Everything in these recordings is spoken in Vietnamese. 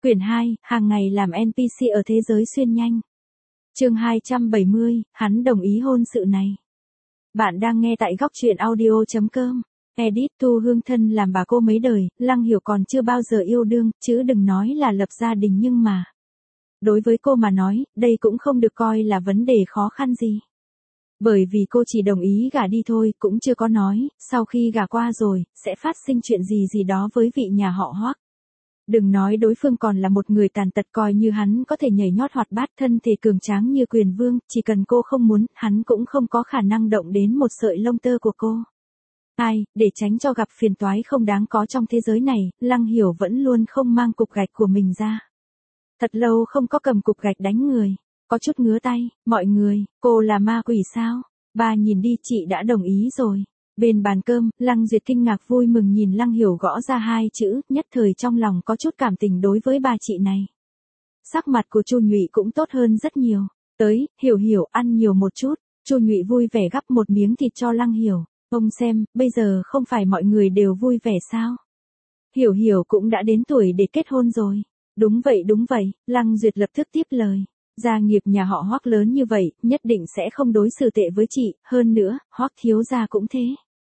Quyển 2, hàng ngày làm NPC ở thế giới xuyên nhanh. Chương 270, hắn đồng ý hôn sự này. Bạn đang nghe tại góc truyện audio.com. Edit Tu Hương thân làm bà cô mấy đời, Lăng Hiểu còn chưa bao giờ yêu đương, chứ đừng nói là lập gia đình nhưng mà. Đối với cô mà nói, đây cũng không được coi là vấn đề khó khăn gì. Bởi vì cô chỉ đồng ý gả đi thôi, cũng chưa có nói, sau khi gả qua rồi, sẽ phát sinh chuyện gì đó với vị nhà họ Hoắc. Đừng nói đối phương còn là một người tàn tật, coi như hắn có thể nhảy nhót hoạt bát, thân thể cường tráng như Quyền Vương, chỉ cần cô không muốn, hắn cũng không có khả năng động đến một sợi lông tơ của cô. Để tránh cho gặp phiền toái không đáng có trong thế giới này, Lăng Hiểu vẫn luôn không mang cục gạch của mình ra. Thật lâu không có cầm cục gạch đánh người, có chút ngứa tay. Mọi người, cô là ma quỷ sao? Bà nhìn đi, chị đã đồng ý rồi. Bên bàn cơm, Lăng Duyệt kinh ngạc vui mừng nhìn Lăng Hiểu gõ ra hai chữ, nhất thời trong lòng có chút cảm tình đối với bà chị này. Sắc mặt của Chu Nhụy cũng tốt hơn rất nhiều. Tới, Hiểu ăn nhiều một chút. Chu Nhụy vui vẻ gắp một miếng thịt cho Lăng Hiểu. Ông xem, bây giờ không phải mọi người đều vui vẻ sao? Hiểu cũng đã đến tuổi để kết hôn rồi. Đúng vậy, Lăng Duyệt lập tức tiếp lời. Gia nghiệp nhà họ Hoắc lớn như vậy, nhất định sẽ không đối xử tệ với chị, hơn nữa, Hoắc thiếu gia cũng thế.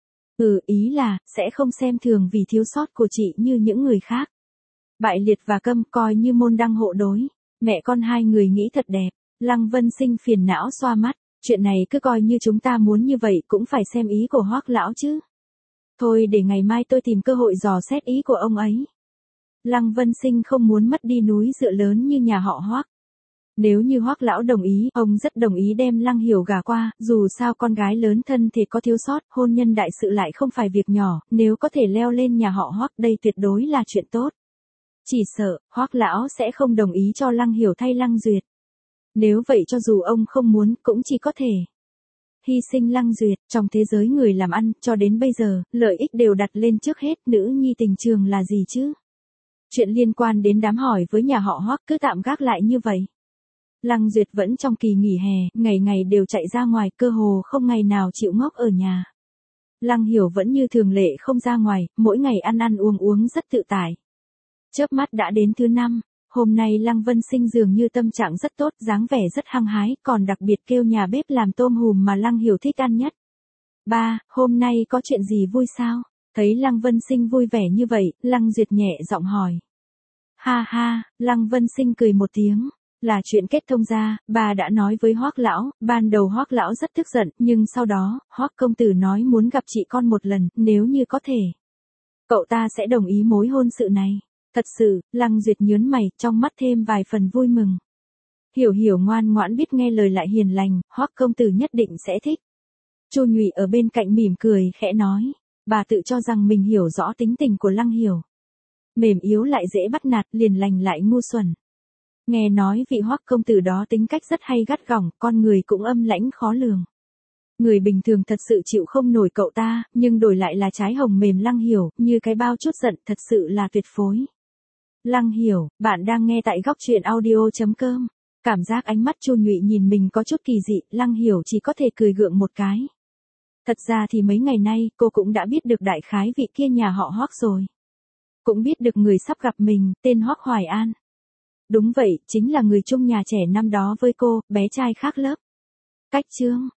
Ý là, sẽ không xem thường vì thiếu sót của chị như những người khác. Bại liệt và câm coi như môn đăng hộ đối. Mẹ con hai người nghĩ thật đẹp. Lăng Vân Sinh phiền não xoa mắt. Chuyện này cứ coi như chúng ta muốn như vậy, cũng phải xem ý của Hoắc lão chứ. Thôi để ngày mai tôi tìm cơ hội dò xét ý của ông ấy. Lăng Vân Sinh không muốn mất đi núi dựa lớn như nhà họ Hoắc. Nếu như Hoắc lão đồng ý, ông rất đồng ý đem Lăng Hiểu gả qua, dù sao con gái lớn thân thì có thiếu sót, hôn nhân đại sự lại không phải việc nhỏ, nếu có thể leo lên nhà họ Hoắc đây tuyệt đối là chuyện tốt. Chỉ sợ, Hoắc lão sẽ không đồng ý cho Lăng Hiểu thay Lăng Duyệt. Nếu vậy cho dù ông không muốn, cũng chỉ có thể hy sinh Lăng Duyệt. Trong thế giới người làm ăn, cho đến bây giờ, lợi ích đều đặt lên trước hết, nữ nhi tình trường là gì chứ? Chuyện liên quan đến đám hỏi với nhà họ Hoắc cứ tạm gác lại như vậy. Lăng Duyệt vẫn trong kỳ nghỉ hè, ngày đều chạy ra ngoài, cơ hồ không ngày nào chịu ngốc ở nhà. Lăng Hiểu vẫn như thường lệ không ra ngoài, mỗi ngày ăn uống rất tự tại. Chớp mắt đã đến thứ 5, hôm nay Lăng Vân Sinh dường như tâm trạng rất tốt, dáng vẻ rất hăng hái, còn đặc biệt kêu nhà bếp làm tôm hùm mà Lăng Hiểu thích ăn nhất. Ba, hôm nay có chuyện gì vui sao? Thấy Lăng Vân Sinh vui vẻ như vậy, Lăng Duyệt nhẹ giọng hỏi. Ha, Lăng Vân Sinh cười một tiếng. Là chuyện kết thông gia, bà đã nói với Hoắc lão, ban đầu Hoắc lão rất tức giận, nhưng sau đó, Hoắc công tử nói muốn gặp chị con một lần, nếu như có thể. Cậu ta sẽ đồng ý mối hôn sự này. Thật sự, Lăng Duyệt nhớn mày, trong mắt thêm vài phần vui mừng. Hiểu ngoan ngoãn biết nghe lời lại hiền lành, Hoắc công tử nhất định sẽ thích. Chu Nhụy ở bên cạnh mỉm cười, khẽ nói. Bà tự cho rằng mình hiểu rõ tính tình của Lăng Hiểu. Mềm yếu lại dễ bắt nạt, liền lành lại ngu xuẩn. Nghe nói vị Hoắc công tử đó tính cách rất hay gắt gỏng, con người cũng âm lãnh khó lường. Người bình thường thật sự chịu không nổi cậu ta, nhưng đổi lại là trái hồng mềm Lăng Hiểu, như cái bao chút giận, thật sự là tuyệt phối. Lăng Hiểu, bạn đang nghe tại góc truyện audio.com. Cảm giác ánh mắt Chu Nhụy nhìn mình có chút kỳ dị, Lăng Hiểu chỉ có thể cười gượng một cái. Thật ra thì mấy ngày nay, cô cũng đã biết được đại khái vị kia nhà họ Hoắc rồi. Cũng biết được người sắp gặp mình, tên Hoắc Hoài An. Đúng vậy, chính là người chung nhà trẻ năm đó với cô, bé trai khác lớp. Cách chương,